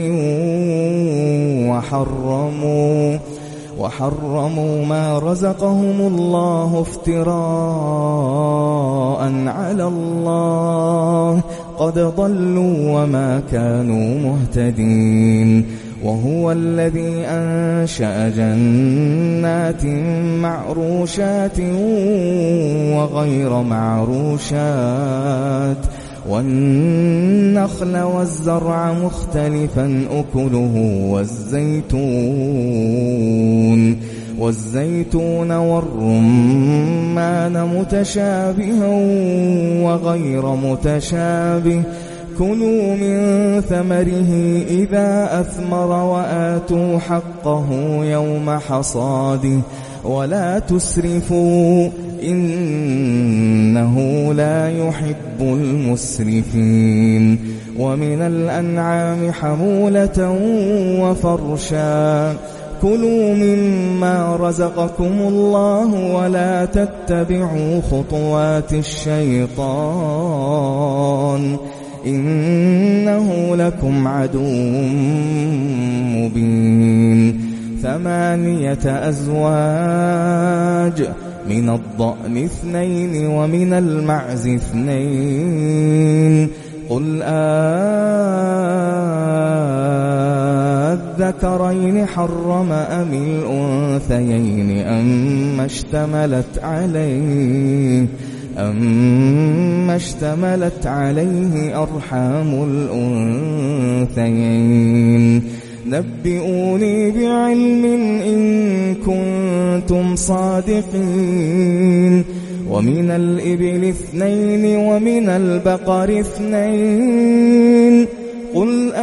وحرموا وحرموا ما رزقهم الله افتراء على الله قد ضلوا وما كانوا مهتدين وهو الذي أنشأ جنات معروشات وغير معروشات والنخل والزرع مختلفا أكله والزيتون والزيتون والرمان متشابها وغير متشابه كلوا من ثمره إذا أثمر وآتوا حقه يوم حصاده ولا تسرفوا إنه لا يحب المسرفين ومن الأنعام حمولة وفرشا كلوا مما رزقكم الله ولا تتبعوا خطوات الشيطان إنه لكم عدو مبين ثمانية أزواج من الضأن اثنين ومن المعز اثنين قل أذكرين حرم أم الأنثيين أما اشتملت عليه أما اشتملت عليه أرحام الأنثيين نبئوني بعلم إن كنتم صادقين ومن الإبل اثنين ومن البقر اثنين قل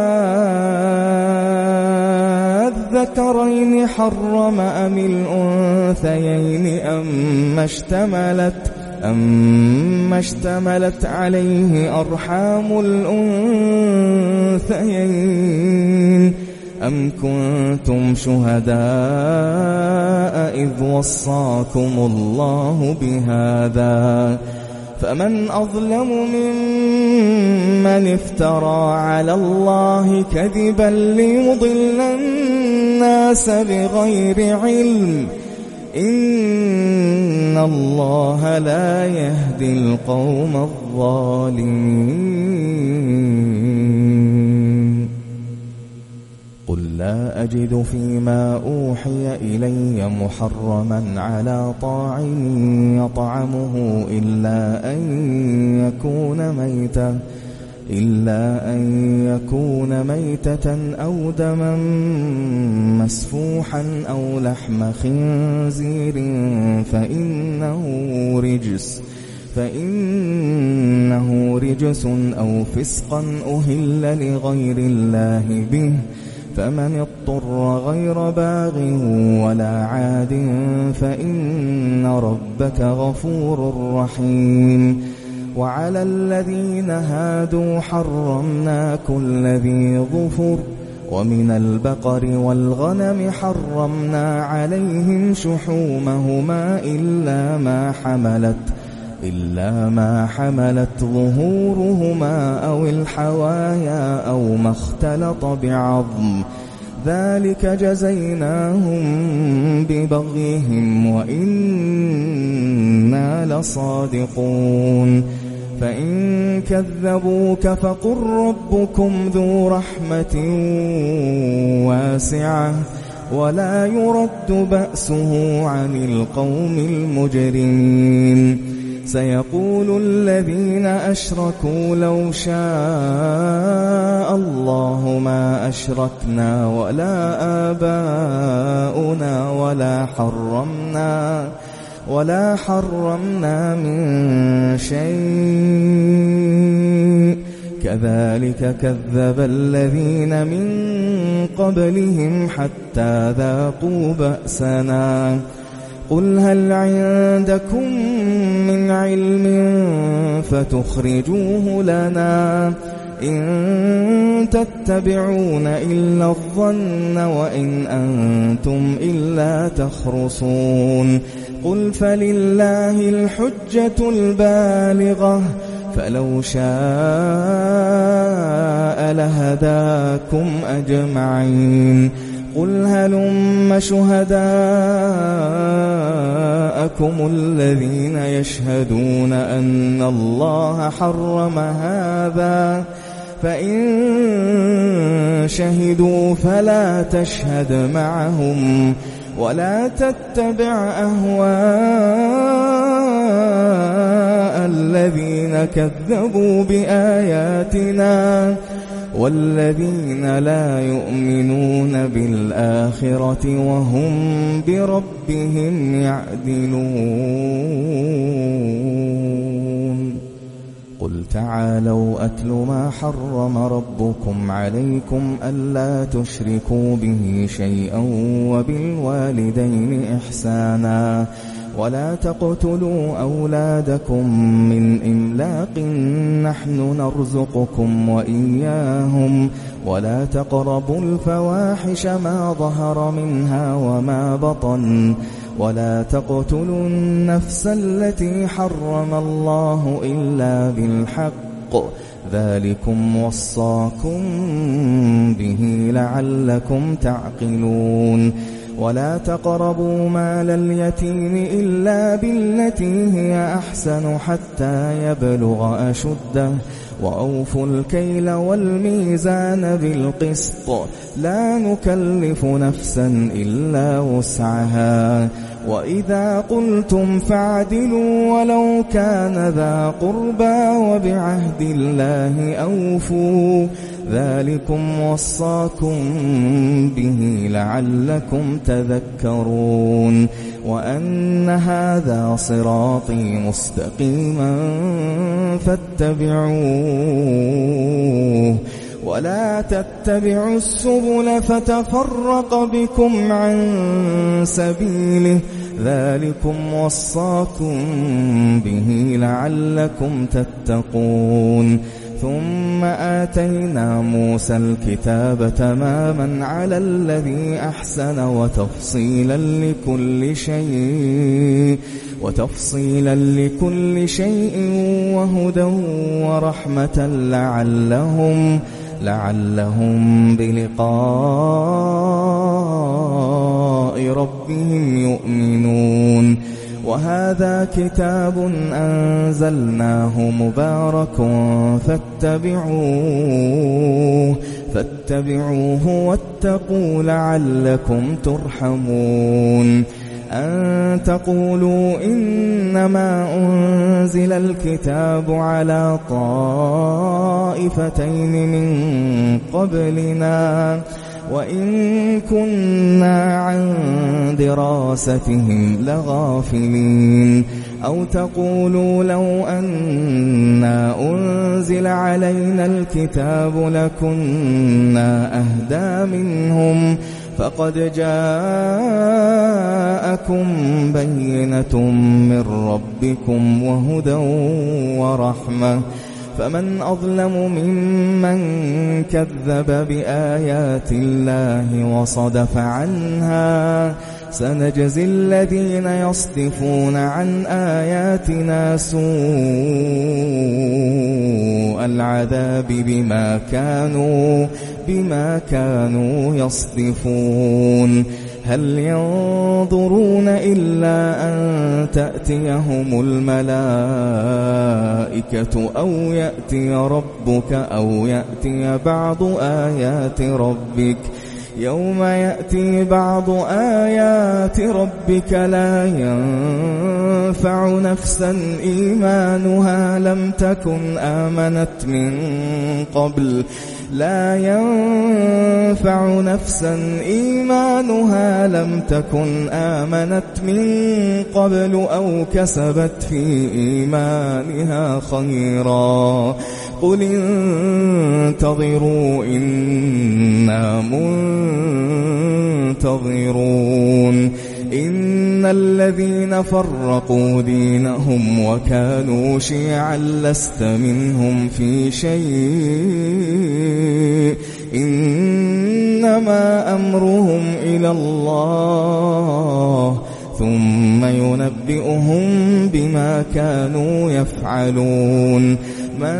أذكرين حرم أم الأنثيين أما اشتملت أما اشتملت عليه أرحام الأنثيين أم كنتم شهداء إذ وصاكم الله بهذا فمن أظلم ممن افترى على الله كذبا ليضل الناس بغير علم إن الله لا يهدي القوم الظالمين قل لا أجد فيما أوحي إلي محرما على طاعم يطعمه إلا أن يكون ميتة إلا أن يكون ميتة أو دما مسفوحا أو لحم خنزير فإنه رجس فإنه رجس أو فسقا أهل لغير الله به فمن اضطر غير باغ ولا عاد فإن ربك غفور رحيم وعلى الذين هادوا حرمنا كل ذي ظفر ومن البقر والغنم حرمنا عليهم شحومهما إلا ما حملت إلا ما حملت ظهورهما أو الحوايا أو ما اختلط بعظم ذلك جزيناهم ببغيهم وإنا لصادقون فإن كذبوك فقل ربكم ذو رحمة واسعة ولا يرد بأسه عن القوم المجرمين سيقول الذين أشركوا لو شاء الله ما أشركنا ولا آباؤنا ولا حرمنا ولا حرمنا من شيء كذلك كذب الذين من قبلهم حتى ذاقوا بأسنا قل هل عندكم من علم فتخرجوه لنا إن تتبعون إلا الظن وإن أنتم إلا تخرصون قل فلله الحجة البالغة فلو شاء لهداكم أجمعين قل هلم شهداءكم الذين يشهدون أن الله حرم هذا فإن شهدوا فلا تشهد معهم ولا تتبع أهواء الذين كذبوا بآياتنا والذين لا يؤمنون بالآخرة وهم بربهم يعدلون قل تعالوا أتل ما حرم ربكم عليكم ألا تشركوا به شيئا وبالوالدين إحسانا ولا تقتلوا أولادكم من إملاق نحن نرزقكم وإياهم ولا تقربوا الفواحش ما ظهر منها وما بطن ولا تقتلوا النفس التي حرم الله إلا بالحق ذلكم وصاكم به لعلكم تعقلون ولا تقربوا مال اليتيم إلا بالتي هي أحسن حتى يبلغ أشده وأوفوا الكيل والميزان بالقسط لا نكلف نفسا إلا وسعها وإذا قلتم فاعدلوا ولو كان ذا قربى وبعهد الله أوفوا ذلكم وصاكم به لعلكم تذكرون وأن هذا صراطي مستقيما فاتبعوه ولا تتبعوا السبل فتفرق بكم عن سبيله ذلكم وصاكم به لعلكم تتقون ثم آتينا موسى الكتاب تماما على الذي أحسن وتفصيلا لكل شيء وتفصيلا لكل شيء وهدى ورحمة لعلهم لعلهم بلقاء ربهم يؤمنون وهذا كتاب أنزلناه مبارك فاتبعوه فاتبعوه واتقوا لعلكم ترحمون أن تقولوا إنما أنزل الكتاب على طائفتين من قبلنا وإن كنا عن دراستهم لغافلين أو تقولوا لو أنا أنزل علينا الكتاب لكنا أهدى منهم فقد جاءكم بينة من ربكم وهدى ورحمة فمن أظلم ممن كذب بآيات الله وصدف عنها سنجزي الذين يصدفون عن آياتنا سوء العذاب بما كانوا بما كانوا يصدفون هل ينظرون إلا أن تأتيهم الملائكة أو يأتي ربك أو يأتي بعض آيات ربك يوم يأتي بعض آيات ربك لا ينفع نفسا إيمانها لم تكن آمنت من قبل لا ينفع نفسا إيمانها لم تكن آمنت من قبل أو كسبت في إيمانها خيرا قل انتظروا إنا منتظرون إن الذين فرقوا دينهم وكانوا شيعا لست منهم في شيء إنما أمرهم إلى الله ثم ينبئهم بما كانوا يفعلون من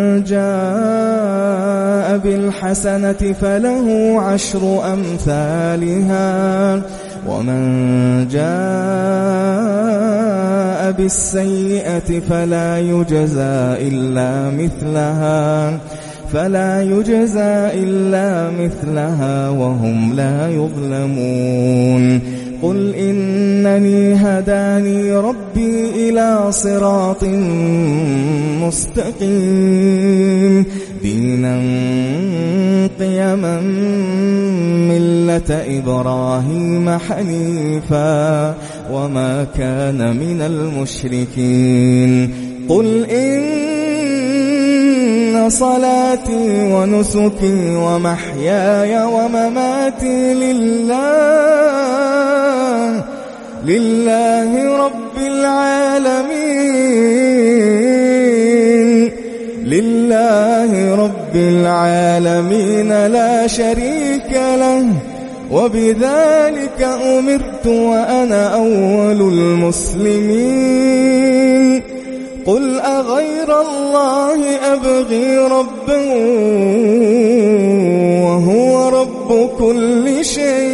جاء بالحسنة فله عشر أمثالها ومن جاء بالسيئة فلا يجزى إلا مثلها فلا يجزى إلا مثلها وهم لا يظلمون قل إنني هداني ربي إلى صراط مستقيم دينا قيما ملة إبراهيم حنيفا وما كان من المشركين قل إن صلاتي ونسكي ومحياي ومماتي لله لله رب العالمين لله رب العالمين لا شريك له وبذلك أمرت وأنا أول المسلمين قل أغير الله أبغي ربا وهو رب كل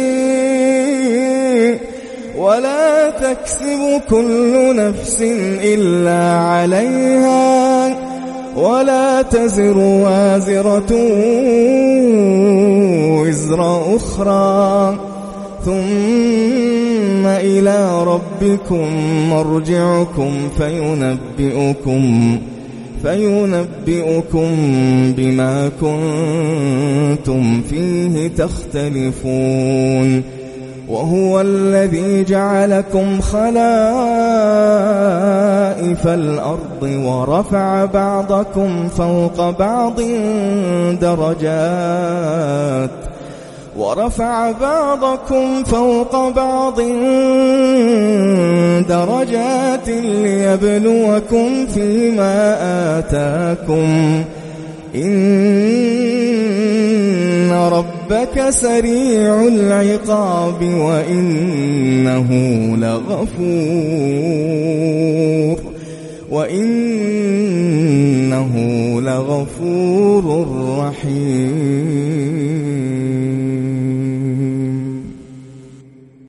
شيء ولا تكسب كل نفس إلا عليها ولا تزر وازرة وزر أخرى ثم إلى ربكم مرجعكم فينبئكم فينبئكم بما كنتم فيه تختلفون وهو الذي جعلكم خلائف الأرض ورفع بعضكم فوق بعض درجات ورفع بعضكم فوق بعض درجات ليبلوكم فيما آتاكم إن ربك سريع العقاب وإنه لغفور وإنه لغفور رحيم.